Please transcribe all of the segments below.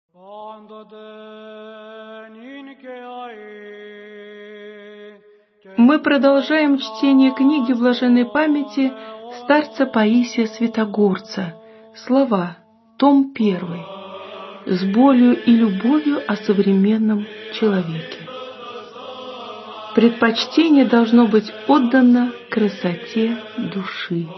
Мы продолжаем чтение книги блаженной памяти старца Паисия Святогорца. Слова. Том 1. С болью и любовью о современном человеке. Предпочтение должно быть отдано красоте души.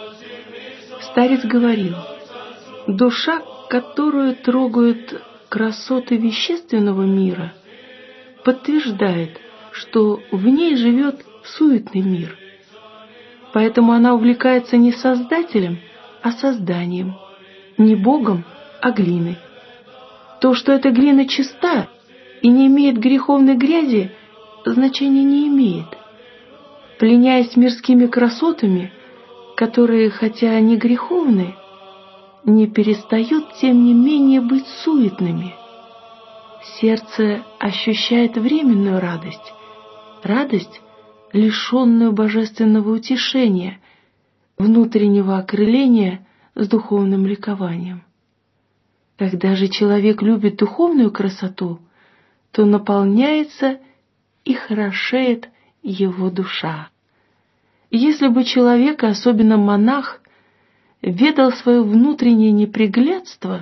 Старец говорил: душа, которую трогают красоты вещественного мира, подтверждает, что в ней живет суетный мир. Поэтому она увлекается не Создателем, а созданием, не Богом, а глиной. То, что эта глина чиста и не имеет греховной грязи, значения не имеет. Пленяясь мирскими красотами, которые, хотя они греховны, не перестают, тем не менее, быть суетными. Сердце ощущает временную радость, радость, лишенную божественного утешения, внутреннего окрыления с духовным ликованием. Когда же человек любит духовную красоту, то наполняется и хорошеет его душа. Если бы человек, особенно монах, ведал свое внутреннее неприглядство,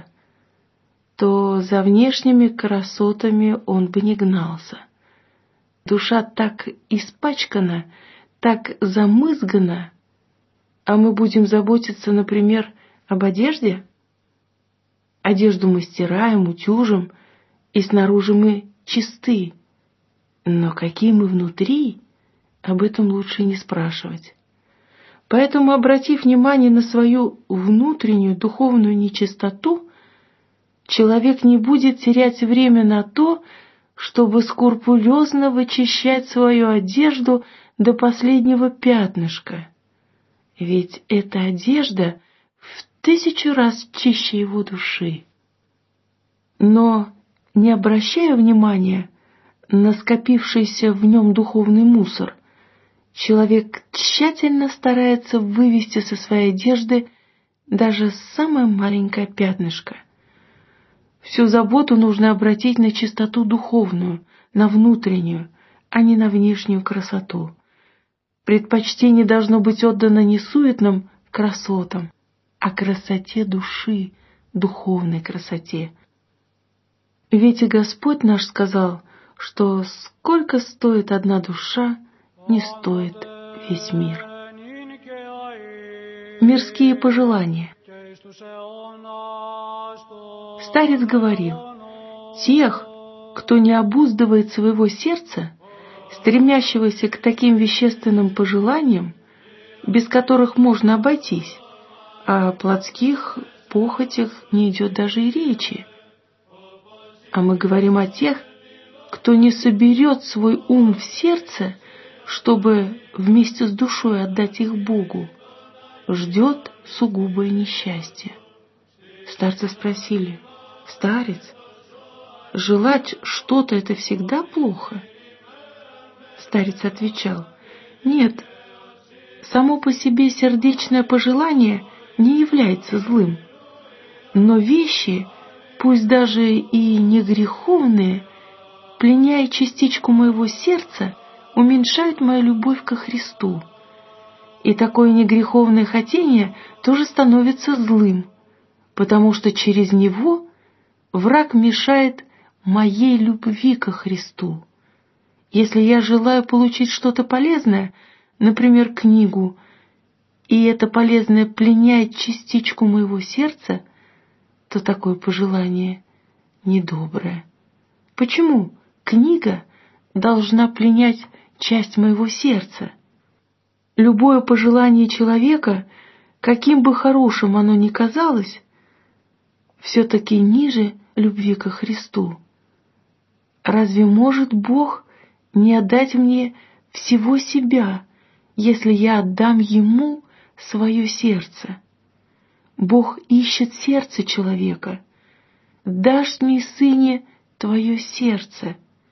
то за внешними красотами он бы не гнался. Душа так испачкана, так замызгана, а мы будем заботиться, например, об одежде? Одежду мы стираем, утюжим, и снаружи мы чисты. Но какие мы внутри, об этом лучше не спрашивать. Поэтому, обратив внимание на свою внутреннюю духовную нечистоту, человек не будет терять время на то, чтобы скрупулезно вычищать свою одежду до последнего пятнышка. Ведь эта одежда в 1000 раз чище его души. Но, не обращая внимания на скопившийся в нем духовный мусор, человек тщательно старается вывести со своей одежды даже самое маленькое пятнышко. Всю заботу нужно обратить на чистоту духовную, на внутреннюю, а не на внешнюю красоту. Предпочтение должно быть отдано не суетным красотам, а красоте души, духовной красоте. Ведь и Господь наш сказал, что сколько стоит одна душа, не стоит весь мир. Мирские пожелания. Старец говорил: тех, кто не обуздывает своего сердца, стремящегося к таким вещественным пожеланиям, без которых можно обойтись, о плотских похотях не идет даже и речи. А мы говорим о тех, кто не соберет свой ум в сердце, чтобы вместе с душой отдать их Богу, ждет сугубое несчастье. Старцы спросили: старец, желать что-то — это всегда плохо? Старец отвечал: нет, само по себе сердечное пожелание не является злым, но вещи, пусть даже и не греховные, пленяя частичку моего сердца, уменьшают мою любовь ко Христу. И такое негреховное хотение тоже становится злым, потому что через него враг мешает моей любви ко Христу. Если я желаю получить что-то полезное, например, книгу, и это полезное пленяет частичку моего сердца, то такое пожелание недоброе. Почему книга должна пленять часть моего сердца? Любое пожелание человека, каким бы хорошим оно ни казалось, все-таки ниже любви ко Христу. Разве может Бог не отдать мне всего себя, если я отдам Ему свое сердце? Бог ищет сердце человека. «Дашь мне, сыне, твое сердце».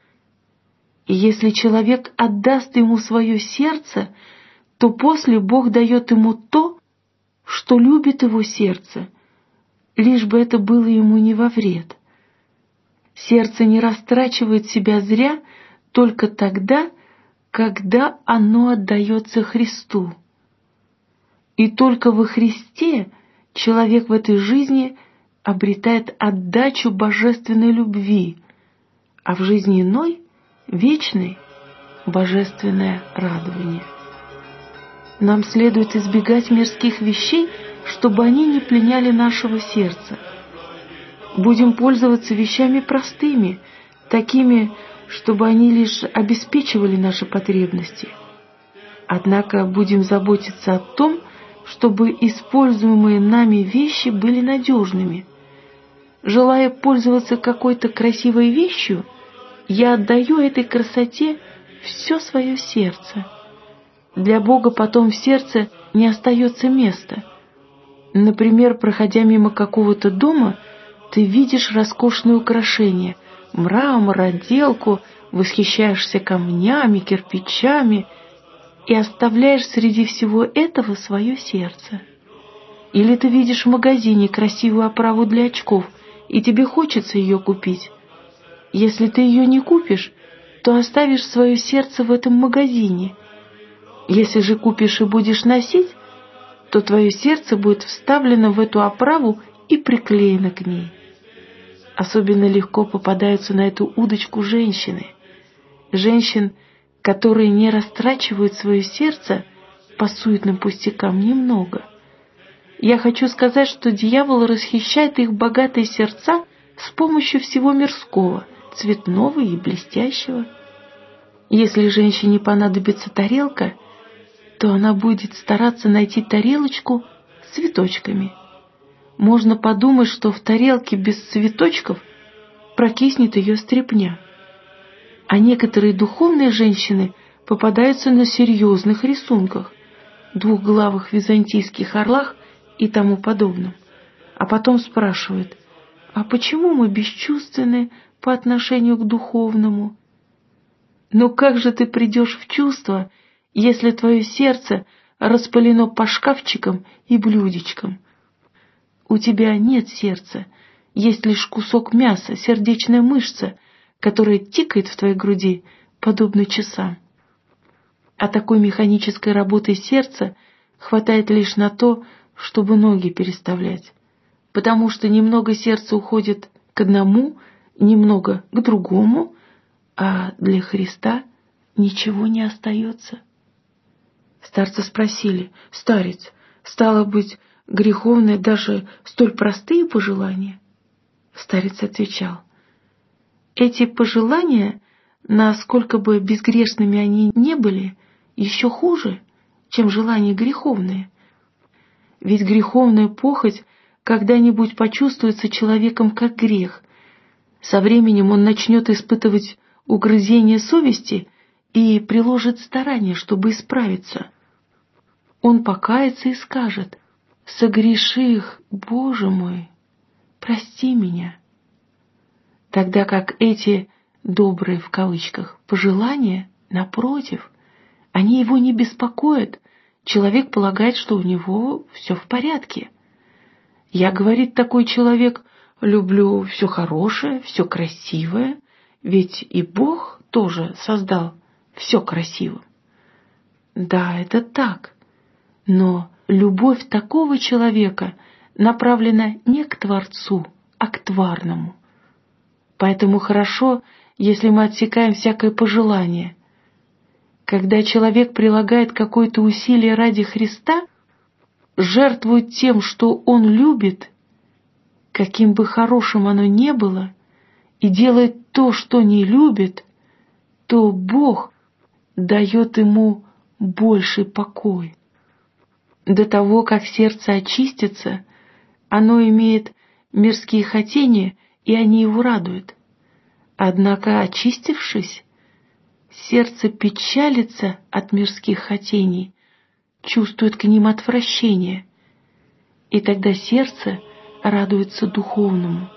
И если человек отдаст Ему свое сердце, то после Бог дает ему то, что любит его сердце, лишь бы это было ему не во вред. Сердце не растрачивает себя зря только тогда, когда оно отдается Христу. И только во Христе человек в этой жизни обретает отдачу божественной любви, а в жизни иной — вечной божественное радование. Нам следует избегать мирских вещей, чтобы они не пленяли нашего сердца. Будем пользоваться вещами простыми, такими, чтобы они лишь обеспечивали наши потребности. Однако будем заботиться о том, чтобы используемые нами вещи были надежными. Желая пользоваться какой-то красивой вещью, я отдаю этой красоте все свое сердце. Для Бога потом в сердце не остается места. Например, проходя мимо какого-то дома, ты видишь роскошные украшения, мрамор, отделку, восхищаешься камнями, кирпичами и оставляешь среди всего этого свое сердце. Или ты видишь в магазине красивую оправу для очков, и тебе хочется ее купить. Если ты ее не купишь, то оставишь свое сердце в этом магазине. Если же купишь и будешь носить, то твое сердце будет вставлено в эту оправу и приклеено к ней. Особенно легко попадаются на эту удочку женщины. Женщин, которые не растрачивают свое сердце по суетным пустякам, немного. Я хочу сказать, что дьявол расхищает их богатые сердца с помощью всего мирского, цветного и блестящего. Если женщине понадобится тарелка, то она будет стараться найти тарелочку с цветочками. Можно подумать, что в тарелке без цветочков прокиснет ее стряпня. А некоторые духовные женщины попадаются на серьезных рисунках, двухглавых византийских орлах и тому подобном. А потом спрашивают: а почему мы бесчувственны по отношению к духовному? Но как же ты придешь в чувство, если твое сердце распылено по шкафчикам и блюдечкам? У тебя нет сердца, есть лишь кусок мяса, сердечная мышца, которая тикает в твоей груди, подобно часам. А такой механической работы сердца хватает лишь на то, чтобы ноги переставлять, потому что немного сердца уходит к одному, немного к другому, а для Христа ничего не остается. Старцы спросили: «Старец, стало быть, греховные даже столь простые пожелания?» Старец отвечал: «Эти пожелания, насколько бы безгрешными они не были, еще хуже, чем желания греховные. Ведь греховная похоть когда-нибудь почувствуется человеком как грех. Со временем он начнет испытывать угрызение совести и приложит старания, чтобы исправиться. Он покается и скажет: «Согреших, Боже мой, прости меня». Тогда как эти «добрые» в кавычках пожелания, напротив, они его не беспокоят. Человек полагает, что у него все в порядке. «Я, — говорит такой человек, — люблю все хорошее, все красивое, ведь и Бог тоже создал все красивым». Да, это так, но любовь такого человека направлена не к Творцу, а к тварному. Поэтому хорошо, если мы отсекаем всякое пожелание. Когда человек прилагает какое-то усилие ради Христа, жертвует тем, что он любит, каким бы хорошим оно ни было, и делает то, что не любит, то Бог дает ему больший покой. До того, как сердце очистится, оно имеет мирские хотения, и они его радуют. Однако, очистившись, сердце печалится от мирских хотений, чувствует к ним отвращение, и тогда сердце радуется духовному.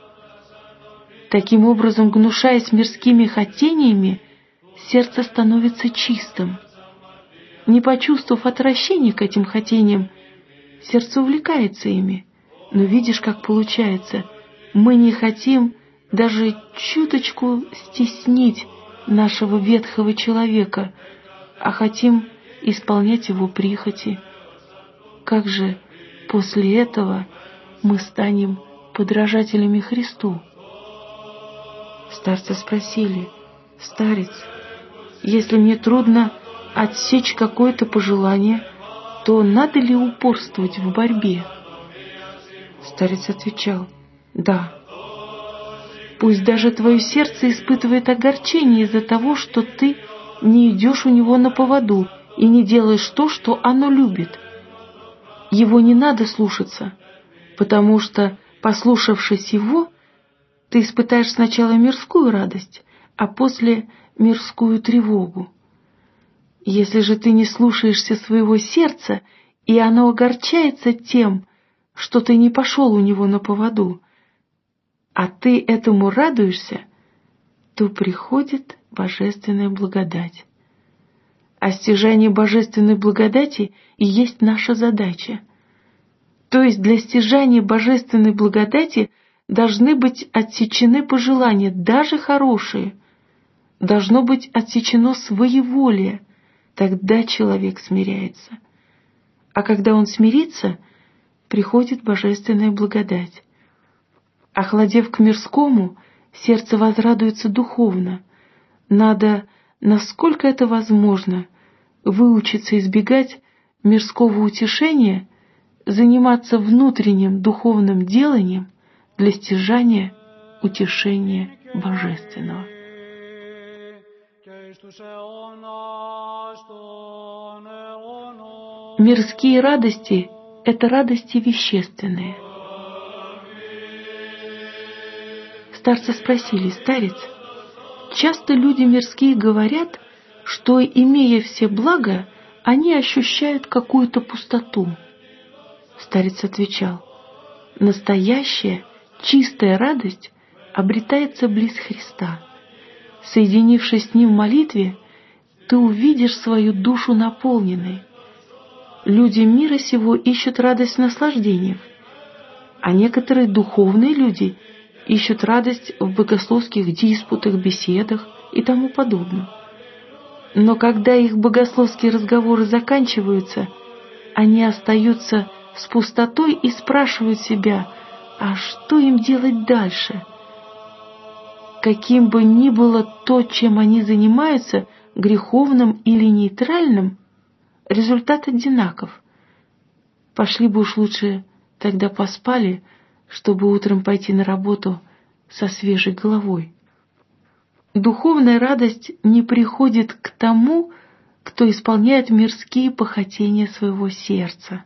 Таким образом, гнушаясь мирскими хотениями, сердце становится чистым. Не почувствовав отвращения к этим хотениям, сердце увлекается ими. Но видишь, как получается: мы не хотим даже чуточку стеснить нашего ветхого человека, а хотим исполнять его прихоти. Как же после этого мы станем подражателями Христу? Старцы спросили: «Старец, если мне трудно отсечь какое-то пожелание, то надо ли упорствовать в борьбе?» Старец отвечал: «Да. Пусть даже твое сердце испытывает огорчение из-за того, что ты не идешь у него на поводу и не делаешь то, что оно любит. Его не надо слушаться, потому что, послушавшись его, ты испытаешь сначала мирскую радость, а после мирскую тревогу. Если же ты не слушаешься своего сердца, и оно огорчается тем, что ты не пошел у него на поводу, а ты этому радуешься, то приходит божественная благодать. А стяжание божественной благодати и есть наша задача. То есть для стяжания божественной благодати должны быть отсечены пожелания, даже хорошие. Должно быть отсечено своеволие, тогда человек смиряется. А когда он смирится, приходит божественная благодать. Охладев к мирскому, сердце возрадуется духовно. Надо, насколько это возможно, выучиться избегать мирского утешения, заниматься внутренним духовным деланием для стяжания утешения божественного. Мирские радости – это радости вещественные. Старцы спросили: «Старец, часто люди мирские говорят, что, имея все блага, они ощущают какую-то пустоту». Старец отвечал: «Настоящая, чистая радость обретается близ Христа. Соединившись с Ним в молитве, ты увидишь свою душу наполненной. Люди мира сего ищут радость в наслаждениях, а некоторые духовные люди ищут радость в богословских диспутах, беседах и тому подобное. Но когда их богословские разговоры заканчиваются, они остаются с пустотой и спрашивают себя, а что им делать дальше? Каким бы ни было то, чем они занимаются, греховным или нейтральным, результат одинаков. Пошли бы уж лучше тогда поспали, чтобы утром пойти на работу со свежей головой. Духовная радость не приходит к тому, кто исполняет мирские похотения своего сердца.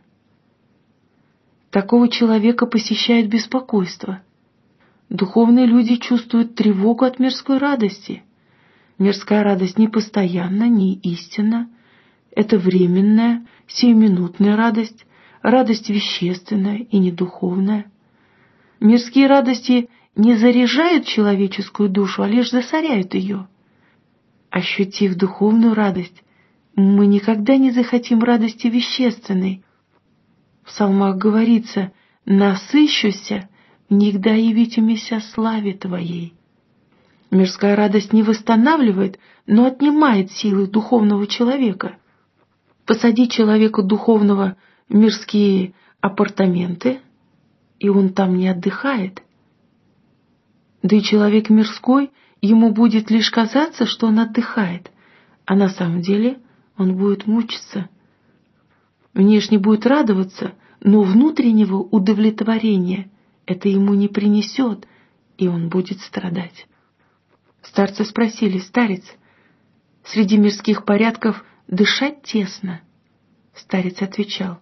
Такого человека посещает беспокойство. Духовные люди чувствуют тревогу от мирской радости. Мирская радость не постоянна, не истинна. Это временная, сиюминутная радость, радость вещественная и не духовная. Мирские радости не заряжают человеческую душу, а лишь засоряют ее. Ощутив духовную радость, мы никогда не захотим радости вещественной. В псалмах говорится: «Насыщуся, нигда явитимися славе Твоей». Мирская радость не восстанавливает, но отнимает силы духовного человека. Посади человека духовного в мирские апартаменты, и он там не отдыхает. Да и человек мирской, ему будет лишь казаться, что он отдыхает, а на самом деле он будет мучиться. Внешне будет радоваться, но внутреннего удовлетворения это ему не принесет, и он будет страдать. Старцы спросили: «Старец, среди мирских порядков дышать тесно?» Старец отвечал: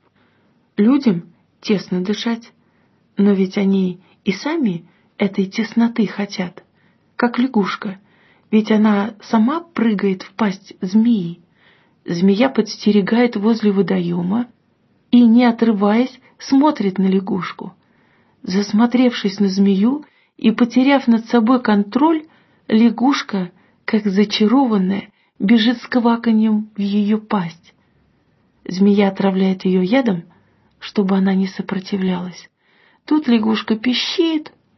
«Людям тесно дышать, но ведь они и сами этой тесноты хотят, как лягушка, ведь она сама прыгает в пасть змеи. Змея подстерегает возле водоема и, не отрываясь, смотрит на лягушку. Засмотревшись на змею и потеряв над собой контроль, лягушка, как зачарованная, бежит с кваканьем в ее пасть. Змея отравляет ее ядом, чтобы она не сопротивлялась. Тут лягушка пищит,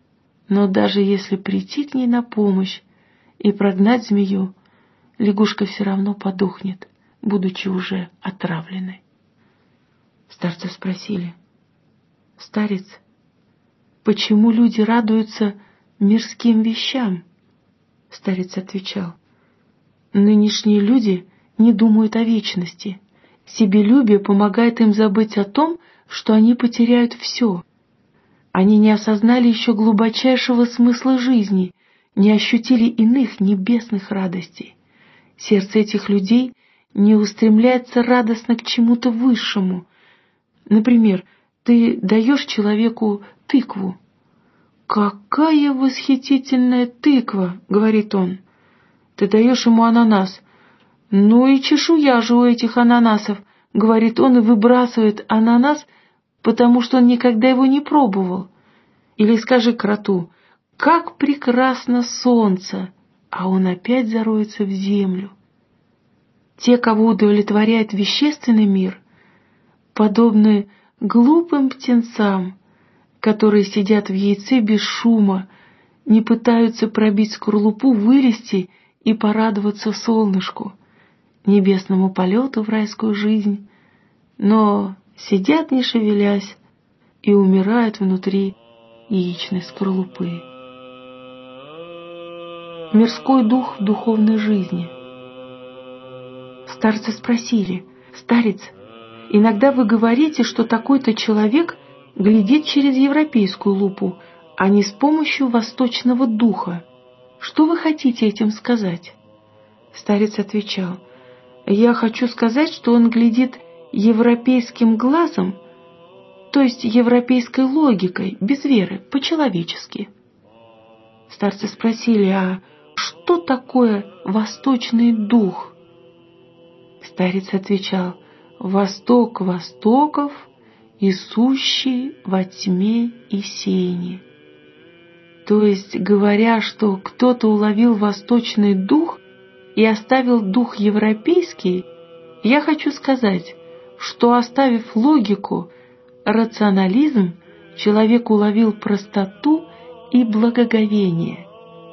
Но даже если прийти к ней на помощь и прогнать змею, лягушка все равно подохнет, будучи уже отравленной. Старцы спросили: «Старец, почему люди радуются мирским вещам?» Старец отвечал: «Нынешние люди не думают о вечности. Себелюбие помогает им забыть о том, что они потеряют все. Они не осознали еще глубочайшего смысла жизни, не ощутили иных небесных радостей. Сердце этих людей не устремляется радостно к чему-то высшему. Например, ты даешь человеку тыкву. «Какая восхитительная тыква!» — говорит он. Ты даешь ему ананас. «Ну и чешуя же у этих ананасов!» — говорит он и выбрасывает ананас, потому что он никогда его не пробовал. Или скажи кроту: «Как прекрасно солнце!» А он опять зароется в землю. Те, кого удовлетворяет вещественный мир, подобны глупым птенцам, которые сидят в яйце без шума, не пытаются пробить скорлупу, вылезти и порадоваться солнышку, небесному полету в райскую жизнь, но сидят не шевелясь и умирают внутри яичной скорлупы. Мирской дух в духовной жизни. Старцы спросили: «Старец, иногда вы говорите, что такой-то человек глядит через европейскую лупу, а не с помощью восточного духа. Что вы хотите этим сказать?» Старец отвечал: «Я хочу сказать, что он глядит европейским глазом, то есть европейской логикой, без веры, по-человечески». Старцы спросили: «А что такое восточный дух?» Старец отвечал: «Восток востоков, и сущий во тьме и сени». То есть, говоря, что кто-то уловил восточный дух и оставил дух европейский, я хочу сказать, что, оставив логику, рационализм, человек уловил простоту и благоговение.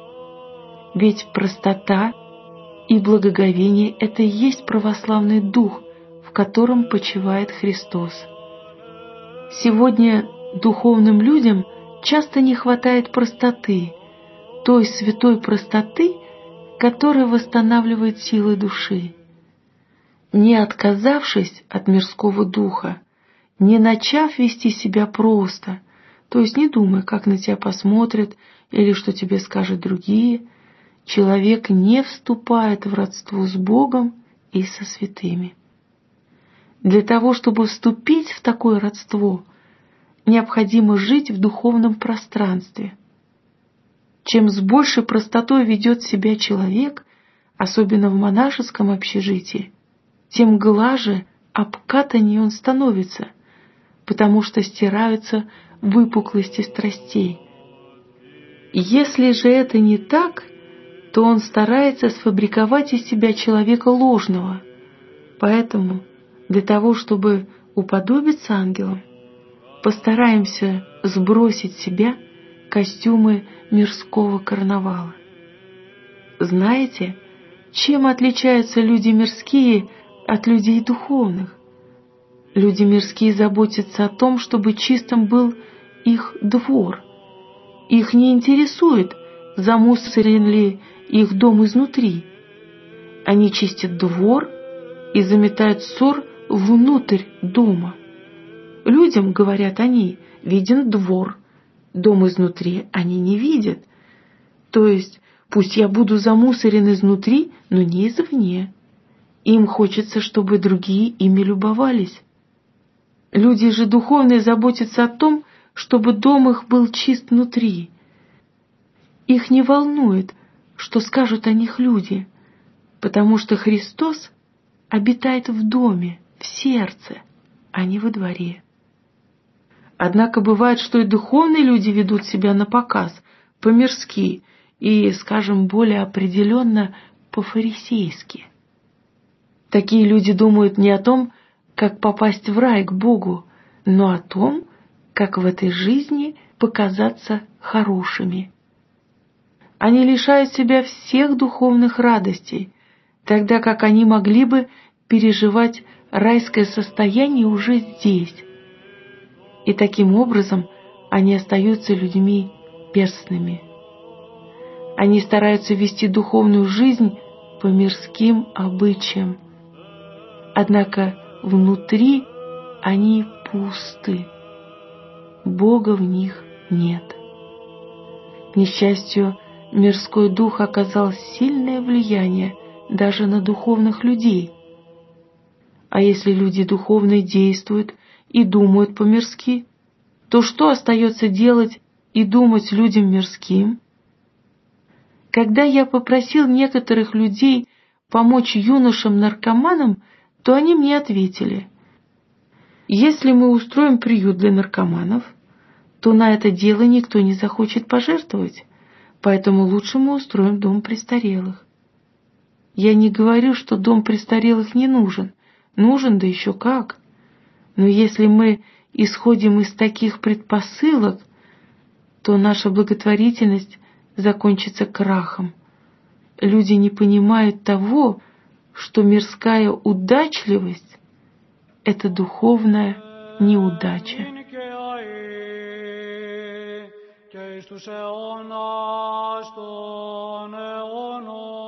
Ведь простота и благоговение — это и есть православный дух, в котором почивает Христос. Сегодня духовным людям часто не хватает простоты, той святой простоты, которая восстанавливает силы души. Не отказавшись от мирского духа, не начав вести себя просто, то есть не думая, как на тебя посмотрят или что тебе скажут другие, человек не вступает в родство с Богом и со святыми. Для того, чтобы вступить в такое родство, необходимо жить в духовном пространстве. Чем с большей простотой ведет себя человек, особенно в монашеском общежитии, тем глаже, обкатаннее он становится, потому что стираются выпуклости страстей. Если же это не так, то он старается сфабриковать из себя человека ложного. Поэтому для того, чтобы уподобиться ангелам, постараемся сбросить с себя костюмы мирского карнавала. Знаете, чем отличаются люди мирские от людей духовных? Люди мирские заботятся о том, чтобы чистым был их двор. Их не интересует, замусорен ли их дом изнутри. Они чистят двор и заметают ссор внутрь дома. Людям, говорят они, виден двор, дом изнутри они не видят. То есть, пусть я буду замусорен изнутри, но не извне. Им хочется, чтобы другие ими любовались. Люди же духовные заботятся о том, чтобы дом их был чист внутри. Их не волнует, что скажут о них люди, потому что Христос обитает в доме, в сердце, а не во дворе. Однако бывает, что и духовные люди ведут себя напоказ, по-мирски и, скажем, более определенно, по-фарисейски. Такие люди думают не о том, как попасть в рай к Богу, но о том, как в этой жизни показаться хорошими. Они лишают себя всех духовных радостей, тогда как они могли бы переживать райское состояние уже здесь. И таким образом они остаются людьми перстными. Они стараются вести духовную жизнь по мирским обычаям. Однако внутри они пусты. Бога в них нет. К несчастью, мирской дух оказал сильное влияние даже на духовных людей. А если люди духовно действуют и думают по-мирски, то что остается делать и думать людям мирским? Когда я попросил некоторых людей помочь юношам-наркоманам, то они мне ответили: если мы устроим приют для наркоманов, то на это дело никто не захочет пожертвовать, поэтому лучше мы устроим дом престарелых. Я не говорю, что дом престарелых не нужен. Нужен, да еще как. Но если мы исходим из таких предпосылок, то наша благотворительность закончится крахом. Люди не понимают того, что мирская удачливость — это духовная неудача. Christus eonas ton eonos.